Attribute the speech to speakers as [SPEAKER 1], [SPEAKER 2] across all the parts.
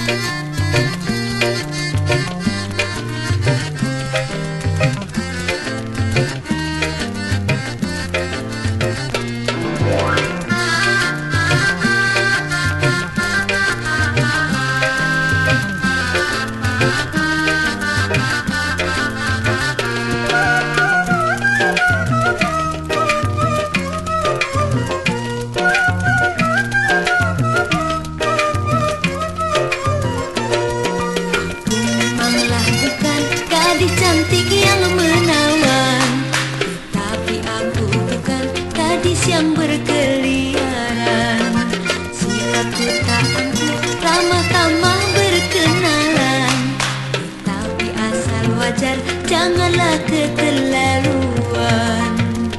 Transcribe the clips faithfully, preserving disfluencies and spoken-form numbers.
[SPEAKER 1] Gadis cantik yang menawan, tapi aku bukan gadis yang berkeliaran. Sifatku tak angkuh, ramah tamah berkenalan, tapi asal wajar, janganlah keterlaluan.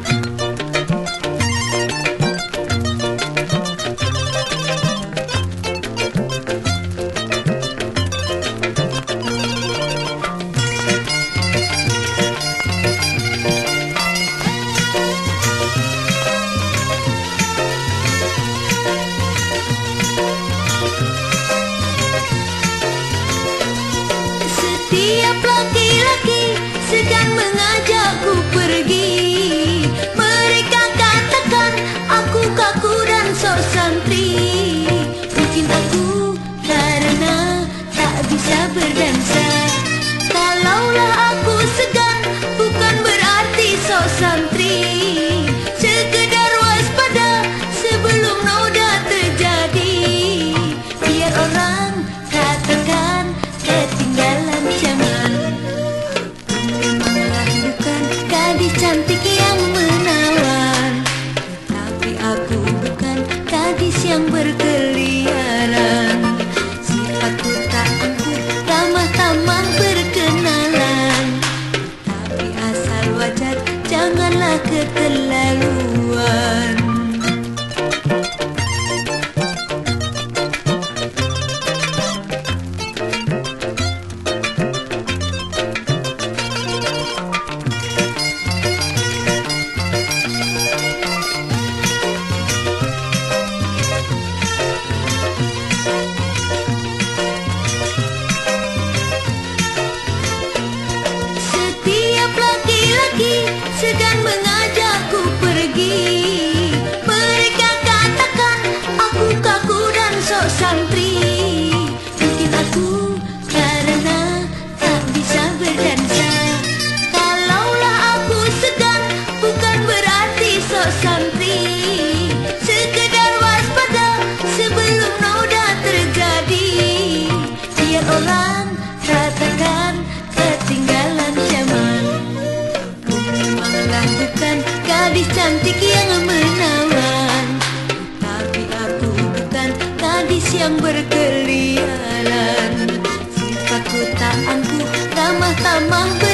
[SPEAKER 1] Setiap laki-laki segan mengajakku pergi, mereka katakan aku kaku dan sok santri. Mungkin aku karena tak bisa berdansa. Kalaulah aku segan, bukan berarti sok santri. Sekedar waspada sebelum noda terjadi, biar orang katakan ketinggalan zaman. Memanglah bukan gadis cantik yang menawan, tapi aku bukan gadis yang berkeliaran. Sifatku tak angkuh, ramah tamah berkenalan, tapi asal wajar, janganlah keterlaluan. Segan mengajakku pergi, mereka katakan aku kaku dan sok santri. Mungkin aku karena tak bisa berdansa. Kalaulah aku segan, bukan berarti sok santri. Sekedar waspada sebelum noda terjadi, biar orang katakan ketinggalan zaman. Memanglah bukan gadis cantik yang menawan, tapi aku bukan gadis yang berkeliaran. Sifatku tak angkuh, ramah tamah